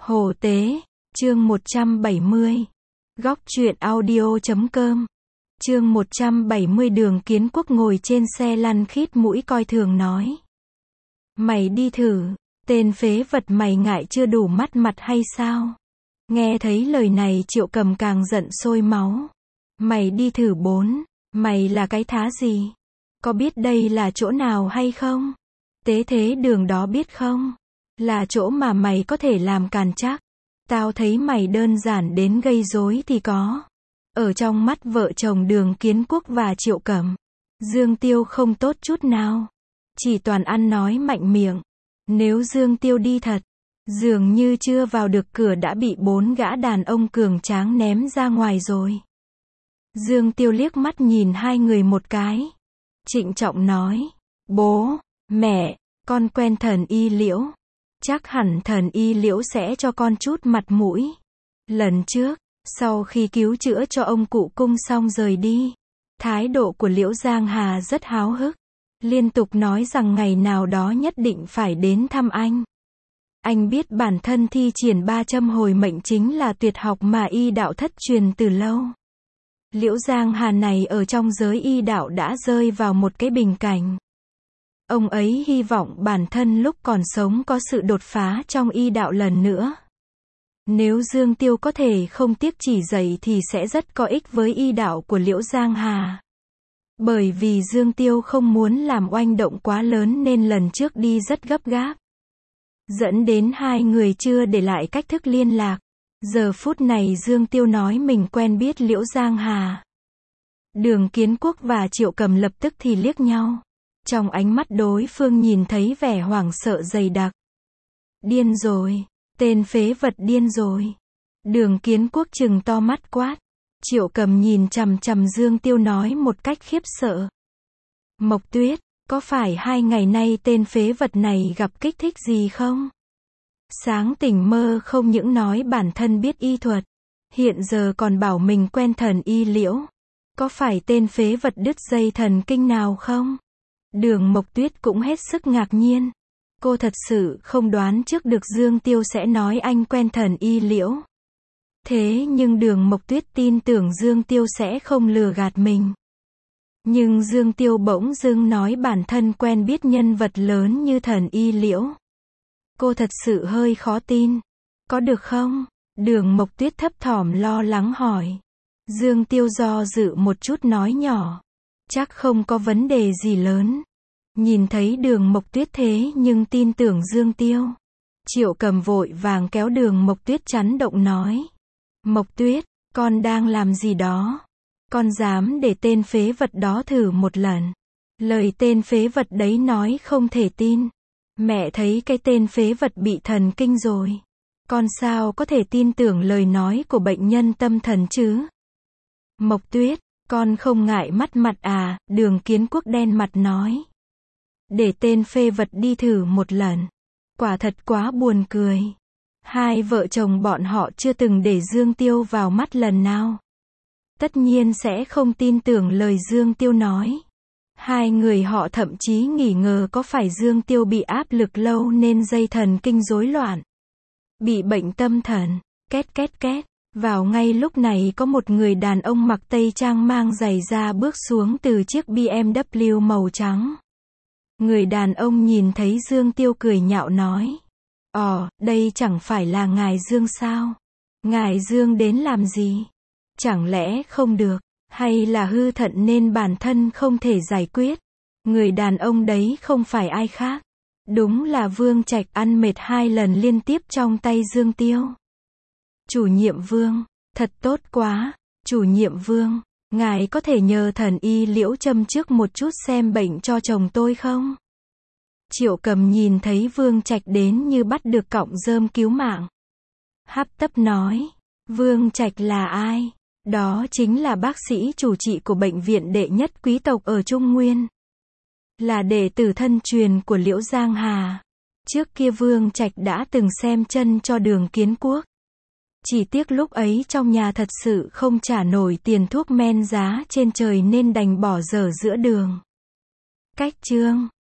Hồ Tế, chương 170. Góc truyện audio.com. Chương 170. Đường Kiến Quốc ngồi trên xe lăn khít mũi coi thường nói. Mày đi thử, tên phế vật mày ngại chưa đủ mắt mặt hay sao? Nghe thấy lời này Triệu Cầm càng giận sôi máu. Mày đi thử bốn, mày là cái thá gì? Có biết đây là chỗ nào hay không? Tế thế đường đó biết không? Là chỗ mà mày có thể làm càn chắc. Tao thấy mày đơn giản đến gây rối thì có. Ở trong mắt vợ chồng Đường Kiến Quốc và Triệu Cẩm, Dương Tiêu không tốt chút nào. Chỉ toàn ăn nói mạnh miệng. Nếu Dương Tiêu đi thật, dường như chưa vào được cửa đã bị 4 gã đàn ông cường tráng ném ra ngoài rồi. Dương Tiêu liếc mắt nhìn hai người một cái. Trịnh trọng nói. Bố, mẹ, con quen thần Y Liễu. Chắc hẳn thần Y Liễu sẽ cho con chút mặt mũi. Lần trước, sau khi cứu chữa cho ông cụ Cung xong rời đi, thái độ của Liễu Giang Hà rất háo hức. Liên tục nói rằng ngày nào đó nhất định phải đến thăm anh. Anh biết bản thân thi triển 3 châm hồi mệnh chính là tuyệt học mà y đạo thất truyền từ lâu. Liễu Giang Hà này ở trong giới y đạo đã rơi vào một cái bình cảnh. Ông ấy hy vọng bản thân lúc còn sống có sự đột phá trong y đạo lần nữa. Nếu Dương Tiêu có thể không tiếc chỉ dạy thì sẽ rất có ích với y đạo của Liễu Giang Hà. Bởi vì Dương Tiêu không muốn làm oanh động quá lớn nên lần trước đi rất gấp gáp. Dẫn đến hai người chưa để lại cách thức liên lạc. Giờ phút này Dương Tiêu nói mình quen biết Liễu Giang Hà. Đường Kiến Quốc và Triệu Cầm lập tức thì liếc nhau. Trong ánh mắt đối phương nhìn thấy vẻ hoảng sợ dày đặc. Điên rồi, tên phế vật điên rồi. Đường Kiến Quốc trừng to mắt quát. Triệu Cầm nhìn chằm chằm Dương Tiêu nói một cách khiếp sợ. Mộc Tuyết, có phải 2 ngày nay tên phế vật này gặp kích thích gì không? Sáng tỉnh mơ không những nói bản thân biết y thuật, hiện giờ còn bảo mình quen thần Y Liễu. Có phải tên phế vật đứt dây thần kinh nào không? Đường Mộc Tuyết cũng hết sức ngạc nhiên. Cô thật sự không đoán trước được Dương Tiêu sẽ nói anh quen thần Y Liễu. Thế nhưng Đường Mộc Tuyết tin tưởng Dương Tiêu sẽ không lừa gạt mình. Nhưng Dương Tiêu bỗng dưng nói bản thân quen biết nhân vật lớn như thần Y Liễu. Cô thật sự hơi khó tin. Có được không? Đường Mộc Tuyết thấp thỏm lo lắng hỏi. Dương Tiêu do dự một chút nói nhỏ. Chắc không có vấn đề gì lớn. Nhìn thấy Đường Mộc Tuyết thế nhưng tin tưởng Dương Tiêu. Triệu Cầm vội vàng kéo Đường Mộc Tuyết chắn động nói. Mộc Tuyết, con đang làm gì đó? Con dám để tên phế vật đó thử một lần. Lời tên phế vật đấy nói không thể tin. Mẹ thấy cái tên phế vật bị thần kinh rồi. Con sao có thể tin tưởng lời nói của bệnh nhân tâm thần chứ? Mộc Tuyết, con không ngại mất mặt à? Đường Kiến Quốc đen mặt nói. Để tên phế vật đi thử một lần. Quả thật quá buồn cười. Hai vợ chồng bọn họ chưa từng để Dương Tiêu vào mắt lần nào. Tất nhiên sẽ không tin tưởng lời Dương Tiêu nói. Hai người họ thậm chí nghi ngờ có phải Dương Tiêu bị áp lực lâu nên dây thần kinh rối loạn. Bị bệnh tâm thần. Két két két. Vào ngay lúc này có một người đàn ông mặc tây trang mang giày da bước xuống từ chiếc BMW màu trắng. Người đàn ông nhìn thấy Dương Tiêu cười nhạo nói. Đây chẳng phải là ngài Dương sao? Ngài Dương đến làm gì? Chẳng lẽ không được? Hay là hư thận nên bản thân không thể giải quyết? Người đàn ông đấy không phải ai khác. Đúng là Vương Trạch ăn mệt 2 lần liên tiếp trong tay Dương Tiêu. Chủ nhiệm Vương, thật tốt quá. Chủ nhiệm Vương, ngài có thể nhờ thần Y Liễu châm trước một chút xem bệnh cho chồng tôi không? Triệu Cầm nhìn thấy Vương Trạch đến như bắt được cọng rơm cứu mạng. Hấp tấp nói. Vương Trạch là ai? Đó chính là bác sĩ chủ trị của bệnh viện đệ nhất quý tộc ở Trung Nguyên. Là đệ tử thân truyền của Liễu Giang Hà. Trước kia Vương Trạch đã từng xem chân cho Đường Kiến Quốc. Chỉ tiếc lúc ấy trong nhà thật sự không trả nổi tiền thuốc men giá trên trời nên đành bỏ dở giữa đường. Cách chương